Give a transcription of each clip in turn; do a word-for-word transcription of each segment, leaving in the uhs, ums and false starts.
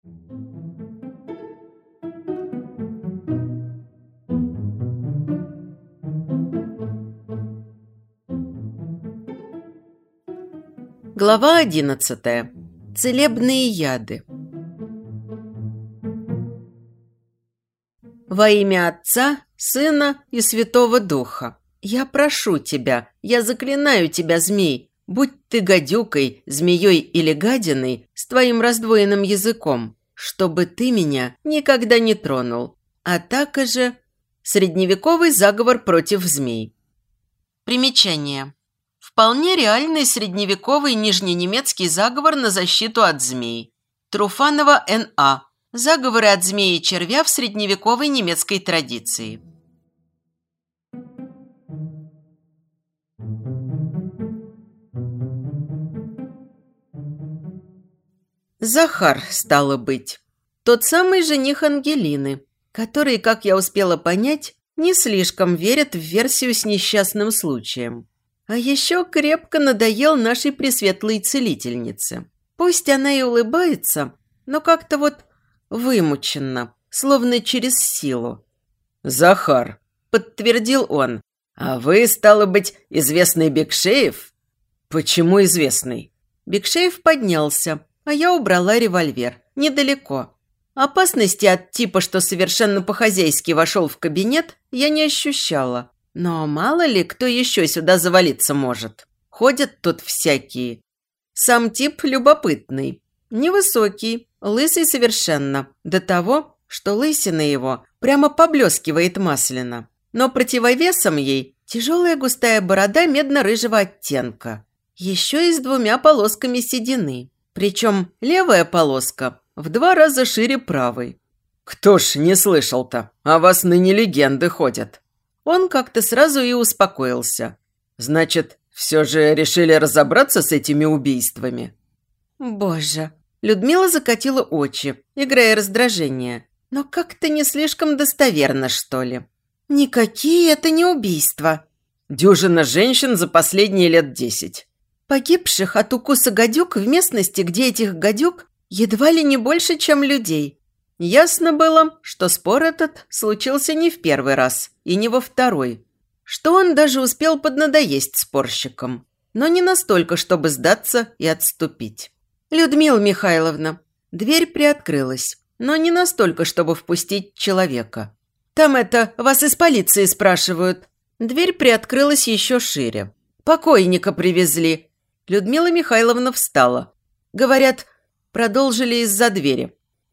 Глава одиннадцатая. Целебные яды. Во имя Отца, Сына и Святого Духа. Я прошу тебя, я заклинаю тебя, змей, будь ты гадюкой, змеей или гадиной с твоим раздвоенным языком, чтобы ты меня никогда не тронул. А так же средневековый заговор против змей. Примечание. Вполне реальный средневековый нижненемецкий заговор на защиту от змей. Труфанова Н А. Заговоры от змеи и червя в средневековой немецкой традиции. Захар, стало быть. Тот самый жених Ангелины, который, как я успела понять, не слишком верит в версию с несчастным случаем. А еще крепко надоел нашей пресветлой целительнице. Пусть она и улыбается, но как-то вот вымученно, словно через силу. «Захар», – подтвердил он, – «а вы, стало быть, известный Бекшеев?» «Почему известный?» Бекшеев поднялся, а я убрала револьвер. Недалеко. Опасности от типа, что совершенно по-хозяйски вошел в кабинет, я не ощущала. Но мало ли, кто еще сюда завалиться может. Ходят тут всякие. Сам тип любопытный. Невысокий, лысый совершенно. До того, что лысина его прямо поблескивает масляно. Но противовесом ей тяжелая густая борода медно-рыжего оттенка. Еще и с двумя полосками седины. Причем левая полоска в два раза шире правой. «Кто ж не слышал-то? О вас ныне легенды ходят». Он как-то сразу и успокоился. «Значит, все же решили разобраться с этими убийствами?» «Боже!» Людмила закатила очи, играя раздражение. Но как-то не слишком достоверно, что ли. «Никакие это не убийства!» «Дюжина женщин за последние лет десять». «Погибших от укуса гадюк в местности, где этих гадюк едва ли не больше, чем людей». Ясно было, что спор этот случился не в первый раз и не во второй, что он даже успел поднадоесть спорщикам, но не настолько, чтобы сдаться и отступить. «Людмила Михайловна». Дверь приоткрылась, но не настолько, чтобы впустить человека. «Там это, вас из полиции спрашивают». Дверь приоткрылась еще шире. «Покойника привезли». Людмила Михайловна встала. Говорят, продолжили из-за двери.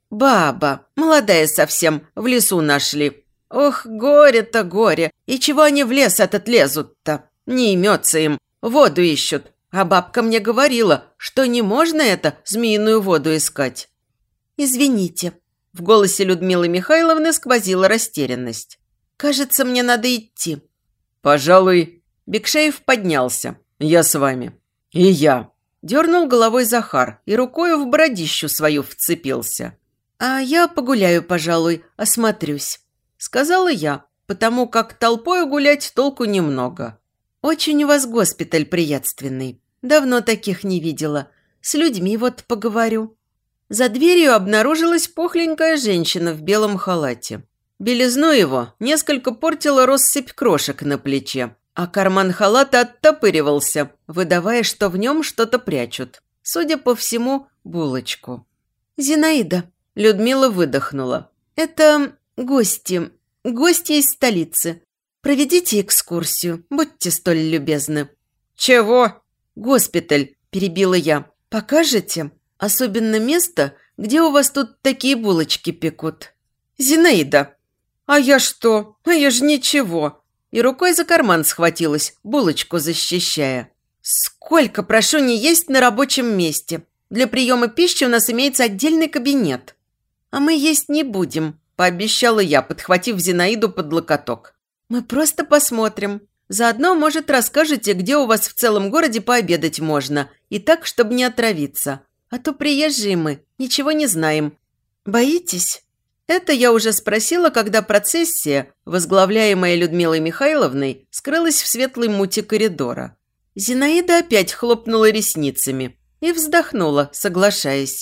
«Баба, молодая совсем, в лесу нашли. Ох, горе-то горе. И чего они в лес этот лезут-то? Не имется им, воду ищут. А бабка мне говорила, что не можно это, змеиную воду искать». «Извините». В голосе Людмилы Михайловны сквозила растерянность. «Кажется, мне надо идти». «Пожалуй...» Бекшеев поднялся. «Я с вами». «И я». Дернул головой Захар и рукою в бородищу свою вцепился. «А я погуляю, пожалуй, осмотрюсь», – сказала я, потому как толпою гулять толку немного. «Очень у вас госпиталь приятственный. Давно таких не видела. С людьми вот поговорю». За дверью обнаружилась пухленькая женщина в белом халате. Белизну его несколько портила россыпь крошек на плече, а карман халата оттопыривался, выдавая, что в нем что-то прячут. Судя по всему, булочку. «Зинаида», – Людмила выдохнула. «Это гости, гости из столицы. Проведите экскурсию, будьте столь любезны». «Чего?» «Госпиталь», – перебила я. «Покажете? Особенно место, где у вас тут такие булочки пекут». «Зинаида». «А я что? А я же ничего». И рукой за карман схватилась, булочку защищая. «Сколько, прошу, не есть на рабочем месте? Для приема пищи у нас имеется отдельный кабинет». «А мы есть не будем», – пообещала я, подхватив Зинаиду под локоток. «Мы просто посмотрим. Заодно, может, расскажете, где у вас в целом городе пообедать можно, и так, чтобы не отравиться. А то приезжие мы, ничего не знаем. Боитесь?» Это я уже спросила, когда процессия, возглавляемая Людмилой Михайловной, скрылась в светлой муте коридора. Зинаида опять хлопнула ресницами и вздохнула, соглашаясь.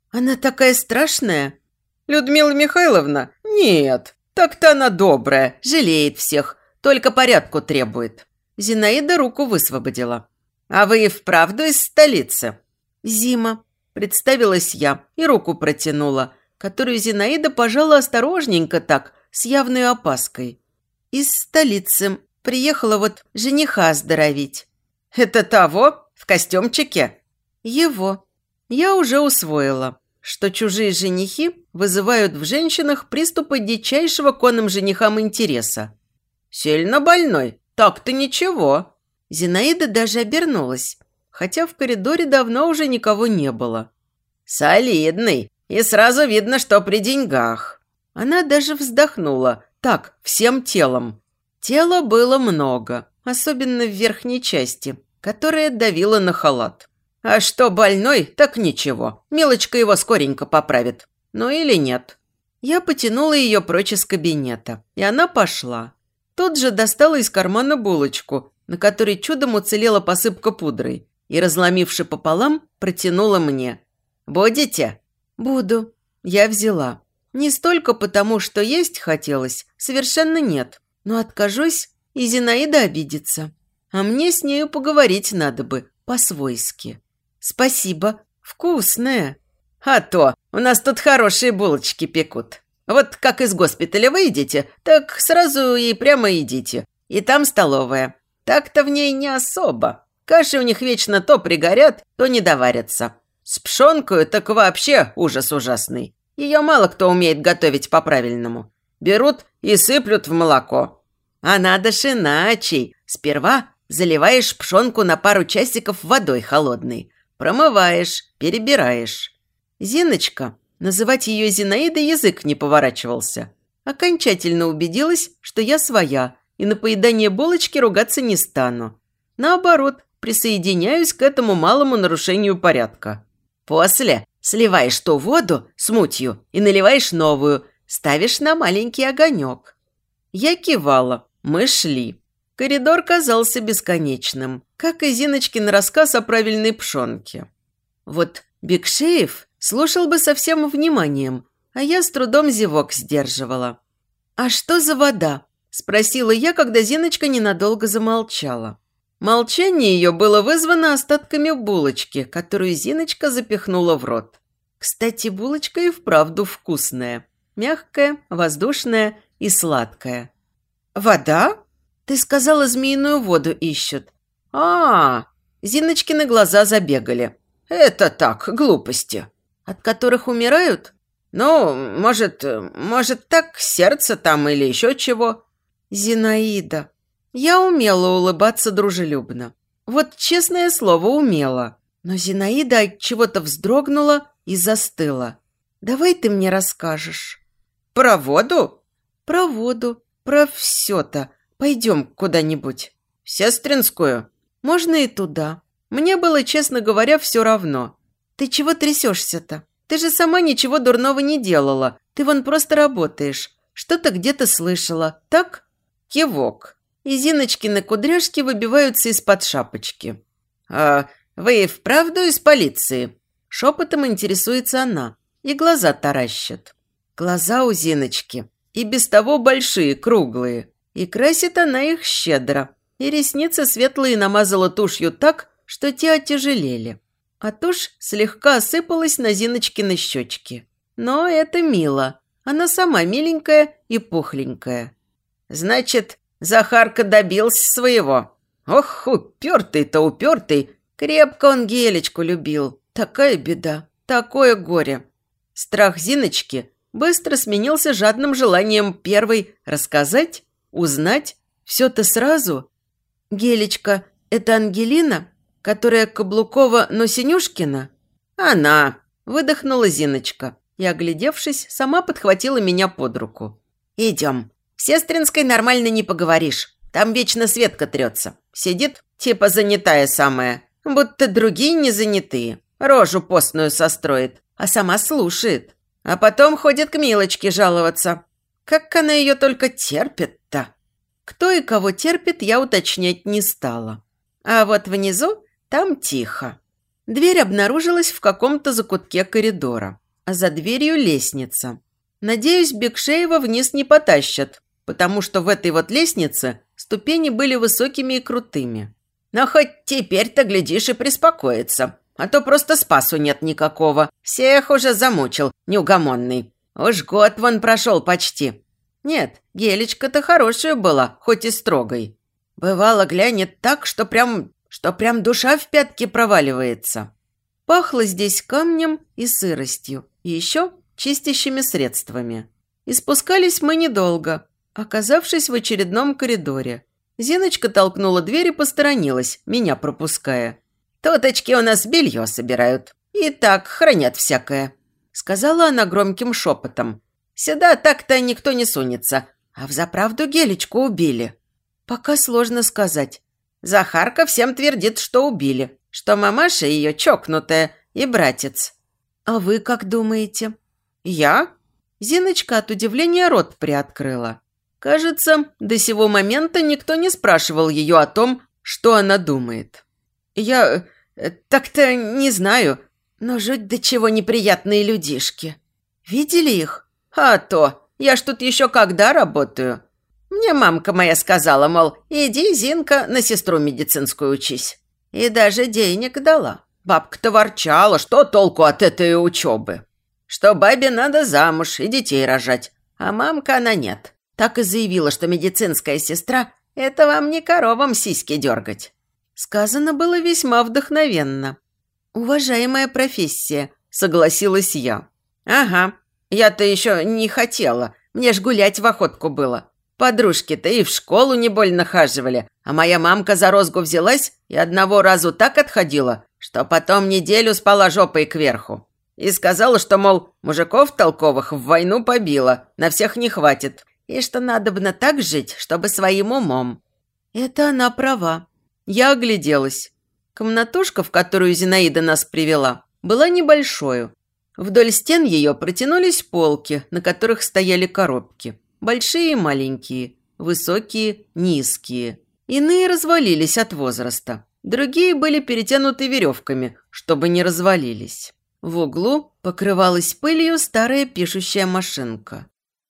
Она такая страшная. Людмила Михайловна? Нет, так-то она добрая, жалеет всех, только порядку требует. Зинаида руку высвободила. А вы и вправду из столицы? Зима. Представилась я и руку протянула, которую Зинаида пожала осторожненько так, с явной опаской. Из столицы. Приехала вот жениха оздоровить. Это того? В костюмчике? Его. Я уже усвоила, что чужие женихи вызывают в женщинах приступы дичайшего к оным женихам интереса. Сильно больной? Так-то ничего. Зинаида даже обернулась, хотя в коридоре давно уже никого не было. Солидный, и сразу видно, что при деньгах. Она даже вздохнула, так, всем телом. Тела было много, особенно в верхней части, которая давила на халат. А что больной, так ничего, Милочка его скоренько поправит. Ну или нет. Я потянула ее прочь из кабинета, и она пошла. Тут же достала из кармана булочку, на которой чудом уцелела посыпка пудрой, и, разломивши пополам, протянула мне. «Будете?» «Буду». Я взяла. Не столько потому, что есть хотелось, совершенно нет. Но откажусь, и Зинаида обидится. А мне с нею поговорить надо бы, по-свойски. «Спасибо. Вкусная». «А то, у нас тут хорошие булочки пекут. Вот как из госпиталя выйдете, так сразу и прямо идите. И там столовая. Так-то в ней не особо. Каши у них вечно то пригорят, то не доварятся. С пшенкою так вообще ужас ужасный. Ее мало кто умеет готовить по-правильному. Берут и сыплют в молоко. А надо ж иначе. Сперва заливаешь пшенку на пару часиков водой холодной. Промываешь, перебираешь. Зиночка, называть ее Зинаидой язык не поворачивался. Окончательно убедилась, что я своя, и на поедание булочки ругаться не стану. Наоборот, присоединяюсь к этому малому нарушению порядка. После сливаешь ту воду с мутью и наливаешь новую, ставишь на маленький огонек. Я кивала, мы шли. Коридор казался бесконечным, как и Зиночкин рассказ о правильной пшенке. Вот Бекшеев слушал бы со всем вниманием, а я с трудом зевок сдерживала. «А что за вода?» – спросила я, когда Зиночка ненадолго замолчала. Молчание ее было вызвано остатками булочки, которую Зиночка запихнула в рот. Кстати, булочка и вправду вкусная. Мягкая, воздушная и сладкая. «Вода?» «Ты сказала, змеиную воду ищут». «А-а-а!» Зиночкины глаза забегали. «Это так, глупости». «От которых умирают?» «Ну, может, может, так сердце там или еще чего?» «Зинаида». Я умела улыбаться дружелюбно. Вот, честное слово, умела. Но Зинаида от чего-то вздрогнула и застыла. «Давай ты мне расскажешь». «Про воду?» «Про воду, про все-то. Пойдем куда-нибудь». «В Сестринскую?» «Можно и туда. Мне было, честно говоря, все равно. Ты чего трясешься-то? Ты же сама ничего дурного не делала. Ты вон просто работаешь. Что-то где-то слышала, так?» Кивок. И Зиночкины кудряшки выбиваются из-под шапочки. «А вы и вправду из полиции?» Шепотом интересуется она. И глаза таращит. Глаза у Зиночки. И без того большие, круглые. И красит она их щедро. И ресницы светлые намазала тушью так, что те отяжелели. А тушь слегка осыпалась на Зиночкины щечки. Но это мило. Она сама миленькая и пухленькая. «Значит, Захарка добился своего. Ох, упертый-то упертый. Крепко он Гелечку любил. Такая беда, такое горе». Страх Зиночки быстро сменился жадным желанием первой рассказать, узнать все-то сразу. «Гелечка, это Ангелина, которая Каблукова, но Синюшкина?» «Она», – выдохнула Зиночка и, оглядевшись, сама подхватила меня под руку. «Идем. В Сестринской нормально не поговоришь. Там вечно Светка трется. Сидит, типа занятая самая, будто другие не занятые. Рожу постную состроит, а сама слушает. А потом ходит к Милочке жаловаться. Как она ее только терпит-то?» Кто и кого терпит, я уточнять не стала. А вот внизу там тихо. Дверь обнаружилась в каком-то закутке коридора. а за дверью лестница. Надеюсь, Бекшеева вниз не потащат, потому что в этой вот лестнице ступени были высокими и крутыми. Но хоть теперь-то, глядишь, и приспокоится. А то просто спасу нет никакого. Всех уже замучил, неугомонный. Уж год вон прошел почти. Нет, Гелечка-то хорошая была, хоть и строгой. Бывало, глянет так, что прям, что прям душа в пятки проваливается. Пахло здесь камнем и сыростью, и еще чистящими средствами. И спускались мы недолго, оказавшись в очередном коридоре. Зиночка толкнула дверь и посторонилась, меня пропуская. «Туточки у нас белье собирают. И так хранят всякое», – сказала она громким шепотом. «Сюда так-то никто не сунется. А взаправду Гелечку убили». «Пока сложно сказать. Захарка всем твердит, что убили, что мамаша ее чокнутая и братец». «А вы как думаете?» «Я?» Зиночка от удивления рот приоткрыла. Кажется, до сего момента никто не спрашивал ее о том, что она думает. «Я так-то не знаю, но жуть до чего неприятные людишки». «Видели их?» «А то, я ж тут еще когда работаю. Мне мамка моя сказала, мол, иди, Зинка, на сестру медицинскую учись. И даже денег дала. Бабка-то ворчала, что толку от этой учебы. Что бабе надо замуж и детей рожать, а мамка она нет. Так и заявила, что медицинская сестра – это вам не коровам сиськи дергать». Сказано было весьма вдохновенно. «Уважаемая профессия», – согласилась я. «Ага, я-то еще не хотела, мне ж гулять в охотку было. Подружки-то и в школу не больно хаживали, а моя мамка за розгу взялась и одного разу так отходила, что потом неделю спала жопой кверху. И сказала, что, мол, мужиков толковых в войну побила, на всех не хватит, и что надобно так жить, чтобы своим умом». Это она права. Я огляделась. Комнатушка, в которую Зинаида нас привела, была небольшой. Вдоль стен ее протянулись полки, на которых стояли коробки. Большие и маленькие, высокие, низкие. Иные развалились от возраста. Другие были перетянуты веревками, чтобы не развалились. В углу покрывалась пылью старая пишущая машинка.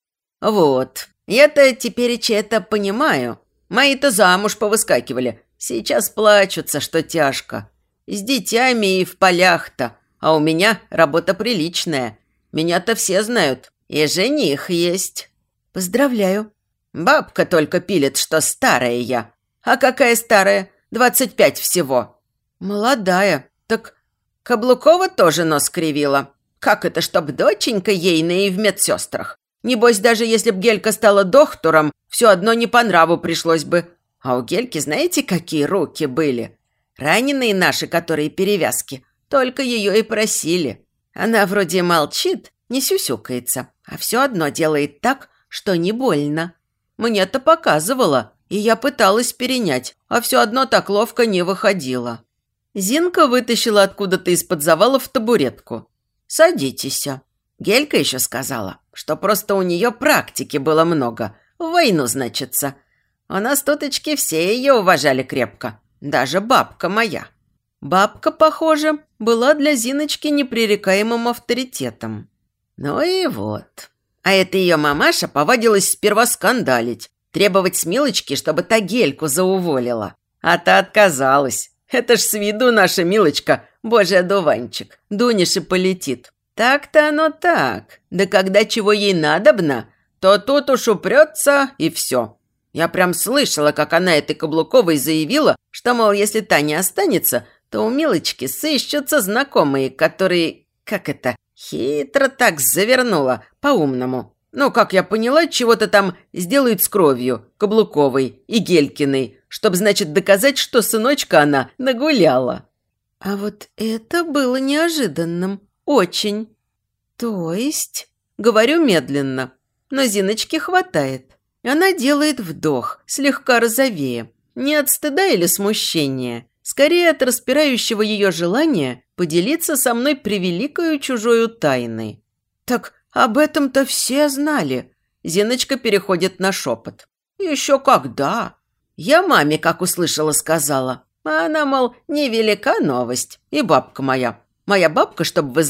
«Вот, я-то теперь это понимаю. Мои-то замуж повыскакивали. Сейчас плачутся, что тяжко. С детьми и в полях-то. А у меня работа приличная. Меня-то все знают. И жених есть». «Поздравляю». «Бабка только пилит, что старая я. А какая старая? Двадцать пять всего». «Молодая. Так Каблукова тоже нос кривила. Как это, чтоб доченька ейная и в медсестрах? Небось, даже если б Гелька стала доктором, все одно не по нраву пришлось бы. А у Гельки знаете, какие руки были? Раненые наши, которые перевязки, только ее и просили. Она вроде молчит, не сюсюкается, а все одно делает так, что не больно. Мне-то показывала, и я пыталась перенять, а все одно так ловко не выходила». Зинка вытащила откуда-то из-под завалов табуретку. «Садитесь». Гелька еще сказала, что просто у нее практики было много. В войну, значится. У нас туточки все ее уважали крепко. Даже бабка моя. Бабка, похоже, была для Зиночки непререкаемым авторитетом. Ну и вот. А эта ее мамаша повадилась сперва скандалить, требовать с Милочки, чтобы та Гельку зауволила. А та отказалась. Это ж с виду наша Милочка, божий одуванчик, дунешь и полетит. Так-то оно так. Да когда чего ей надобно, то тут уж упрется и все. Я прям слышала, как она этой Каблуковой заявила, что, мол, если та не останется, то у Милочки сыщутся знакомые, которые, как это, хитро так завернула, по-умному. Ну, как я поняла, чего-то там сделают с кровью Каблуковой и Гелькиной, чтобы, значит, доказать, что сыночка она нагуляла. А вот это было неожиданным. Очень. То есть, говорю медленно, но Зиночки хватает. Она делает вдох, слегка розовее. Не от стыда или смущения, скорее от распирающего ее желания поделиться со мной превеликою чужою тайной. Так об этом-то все знали. Зиночка переходит на шепот. Еще когда? Я маме, как услышала, сказала. А она, мол, невелика новость. И бабка моя. Моя бабка, чтобы вы знали,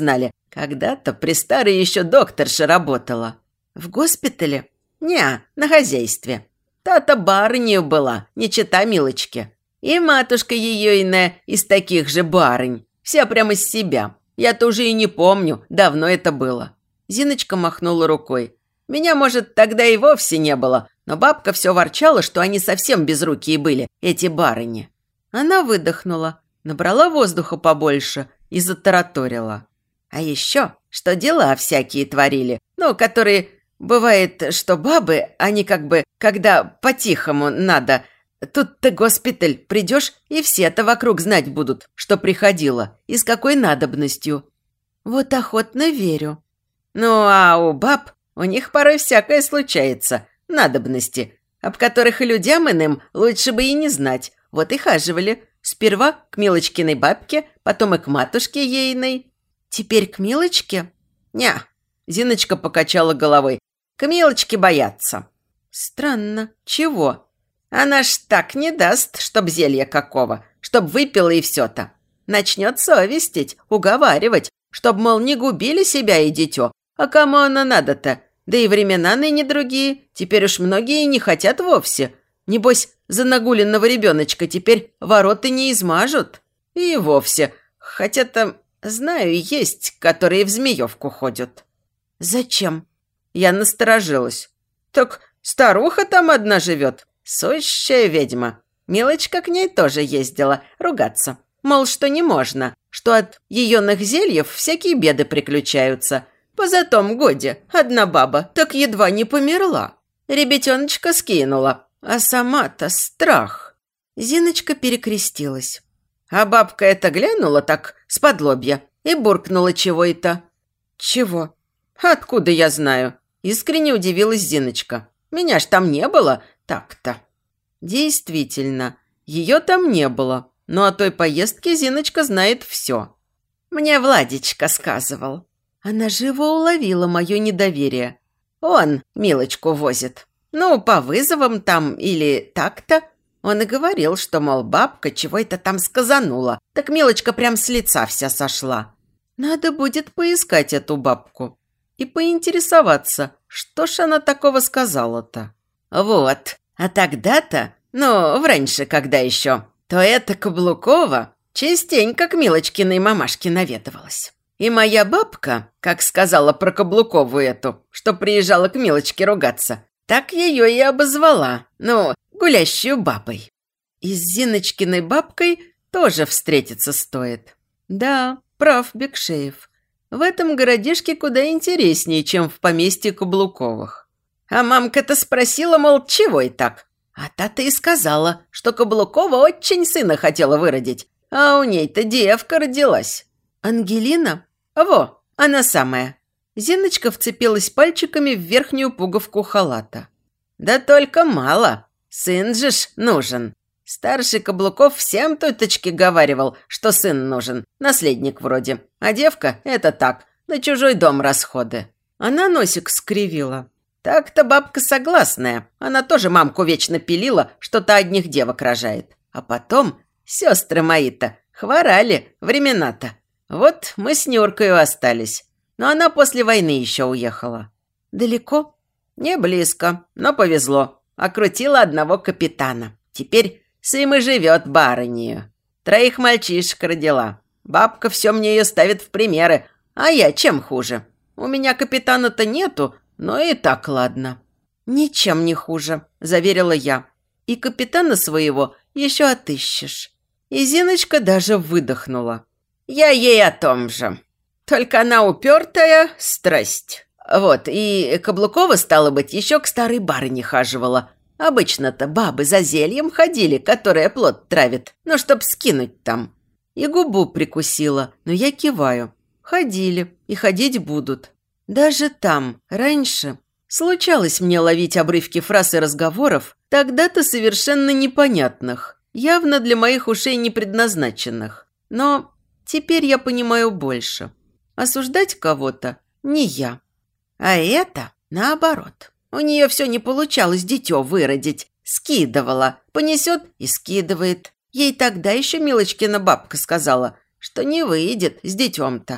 Когда-то при старой еще докторша работала. В госпитале? Не, на хозяйстве. Та-то барынею была, не чета Милочки. И матушка ее иная из таких же барынь. Вся прямо из себя. Я-то уже и не помню, давно это было. Зиночка махнула рукой. Меня, может, тогда и вовсе не было, но бабка все ворчала, что они совсем безрукие были, эти барыни. Она выдохнула, набрала воздуха побольше и затараторила. А еще, что дела всякие творили, ну, которые... Бывает, что бабы, они как бы, когда по-тихому надо... Тут ты, госпиталь, придешь, и все-то вокруг знать будут, что приходила и с какой надобностью. Вот охотно верю. Ну, а у баб, у них порой всякое случается, надобности, об которых и людям иным лучше бы и не знать. Вот и хаживали. Сперва к Милочкиной бабке, потом и к матушке ейной. Теперь к Милочке? Ня, Зиночка покачала головой. К Милочке боятся. Странно. Чего? Она ж так не даст, чтоб зелья какого, чтоб выпила и все-то. Начнет совестить, уговаривать, чтоб, мол, не губили себя и дитё. А кому оно надо-то? Да и времена ныне другие. Теперь уж многие не хотят вовсе. Небось, за нагуленного ребеночка теперь вороты не измажут. И вовсе. Хотя там, знаю, есть, которые в Змеевку ходят. Зачем? Я насторожилась. Так старуха там одна живет. Сущая ведьма. Милочка к ней тоже ездила ругаться. Мол, что не можно, что от еёных зельев всякие беды приключаются. Позатом годе одна баба так едва не померла. Ребятеночка скинула, а сама-то страх. Зиночка перекрестилась. А бабка это глянула так сподлобья и буркнула чего-то. Чего? Откуда я знаю? Искренне удивилась Зиночка. Меня ж там не было так-то. Действительно, ее там не было. Но о той поездке Зиночка знает все. Мне Владичка сказывал. Она живо уловила мое недоверие. Он Милочку возит. Ну, по вызовам там или так-то. Он и говорил, что, мол, бабка чего-то там сказанула. Так Милочка прям с лица вся сошла. Надо будет поискать эту бабку и поинтересоваться, что ж она такого сказала-то. Вот, а тогда-то, ну, раньше, когда еще, то эта Каблукова частенько к Милочкиной мамашке наведывалась. И моя бабка, как сказала про Каблукову эту, что приезжала к Милочке ругаться, так ее и обозвала, ну, гулящую бабой. И с Зиночкиной бабкой тоже встретиться стоит. Да, прав Бекшеев. В этом городишке куда интереснее, чем в поместье Каблуковых. А мамка-то спросила, мол, чего и так? А та-то и сказала, что Каблукова очень сына хотела выродить, а у ней-то девка родилась. Ангелина? Во, она самая. Зиночка вцепилась пальчиками в верхнюю пуговку халата. Да только мало. Сын же ж нужен. Старший Каблуков всем туточки говаривал, что сын нужен, наследник вроде. А девка – это так, на чужой дом расходы. Она носик скривила. Так-то бабка согласная. Она тоже мамку вечно пилила, что-то одних девок рожает. А потом сестры мои-то хворали времена-то. Вот мы с Нюркою остались. Но она после войны еще уехала. Далеко? Не близко, но повезло. Окрутила одного капитана. Теперь с им и живет барынею. Троих мальчишек родила. Бабка все мне ее ставит в примеры. А я чем хуже? У меня капитана-то нету, но и так ладно. Ничем не хуже, заверила я. И капитана своего еще отыщешь. И Зиночка даже выдохнула. Я ей о том же. Только она упертая страсть. Вот, и Каблукова, стало быть, еще к старой барыне хаживала. Обычно-то бабы за зельем ходили, которое плод травит, ну, чтоб скинуть там. И губу прикусила, но я киваю. Ходили и ходить будут. Даже там, раньше, случалось мне ловить обрывки фраз и разговоров, тогда-то совершенно непонятных, явно для моих ушей не предназначенных. Но теперь я понимаю больше. Осуждать кого-то не я. А это наоборот. У нее все не получалось дитё выродить. Скидывала. Понесет и скидывает. Ей тогда еще Милочкина бабка сказала, что не выйдет с детем-то.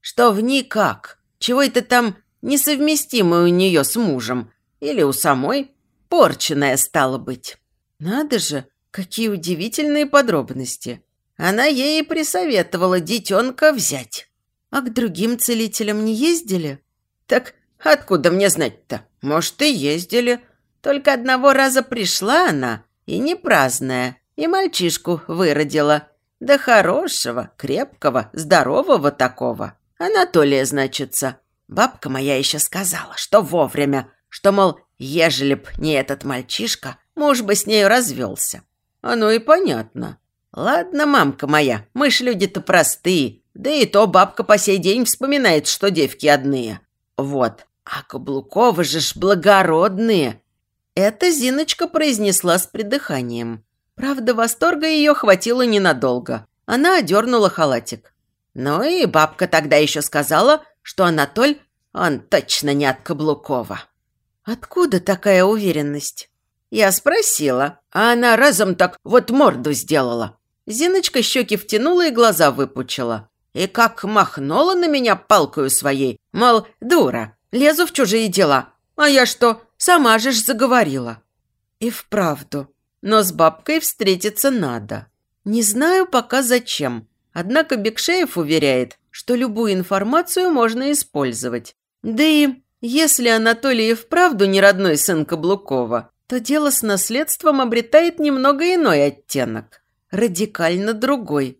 что в ней как? Чего это там несовместимое у нее с мужем? Или у самой порченная стала быть? Надо же, какие удивительные подробности. Она ей присоветовала детенка взять. А к другим целителям не ездили? Так откуда мне знать-то? Может, и ездили. Только одного раза пришла она, и не праздная, и мальчишку выродила. Да хорошего, крепкого, здорового такого. Анатолия, значится. Бабка моя еще сказала, что вовремя, что, мол, ежели б не этот мальчишка, муж бы с нею развелся. Оно и понятно. Ладно, мамка моя, мы ж люди-то простые, да и то бабка по сей день вспоминает, что девки одные. Вот, а Каблуковы же ж благородные. Это Зиночка произнесла с придыханием. Правда, восторга ее хватило ненадолго. Она одернула халатик. Ну и бабка тогда еще сказала, что Анатоль, он точно не от Каблукова. Откуда такая уверенность? Я спросила, а она разом так вот морду сделала. Зиночка щеки втянула и глаза выпучила. И как махнула на меня палкою своей, мол, дура, лезу в чужие дела. А я что, сама же ж заговорила. И вправду, но с бабкой встретиться надо. Не знаю пока зачем. Однако Бекшеев уверяет, что любую информацию можно использовать. Да и если Анатолий и вправду не родной сын Каблукова, то дело с наследством обретает немного иной оттенок. Радикально другой.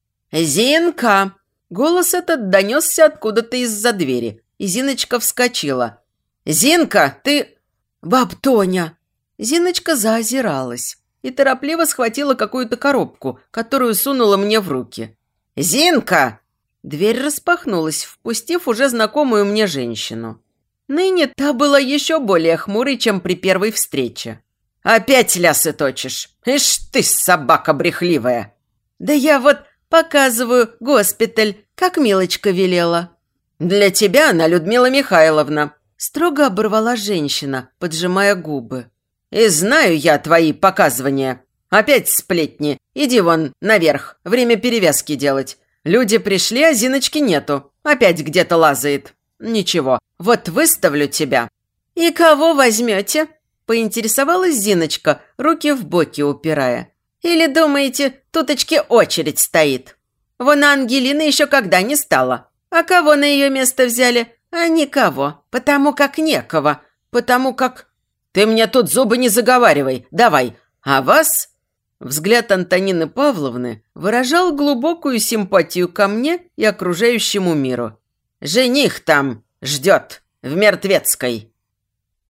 «Зинка!» Голос этот донесся откуда-то из-за двери, и Зиночка вскочила. «Зинка, ты...» «Баб Тоня!» Зиночка заозиралась и торопливо схватила какую-то коробку, которую сунула мне в руки. «Зинка!» Дверь распахнулась, впустив уже знакомую мне женщину. Ныне та была еще более хмурой, чем при первой встрече. «Опять лясы точишь? Ишь ты, собака брехливая!» «Да я вот показываю госпиталь, как Милочка велела». «Для тебя она Людмила Михайловна», – строго оборвала женщина, поджимая губы. «И знаю я твои показывания. Опять сплетни. Иди вон наверх, время перевязки делать. Люди пришли, а Зиночки нету. Опять где-то лазает. Ничего, вот выставлю тебя». «И кого возьмете?» – поинтересовалась Зиночка, руки в боки упирая. «Или думаете, туточки очередь стоит? Вон Ангелина еще когда не стала. А кого на ее место взяли? А никого, потому как некого, потому как...» «Ты мне тут зубы не заговаривай, давай. А вас...» Взгляд Антонины Павловны выражал глубокую симпатию ко мне и окружающему миру. «Жених там ждет в Мертвецкой».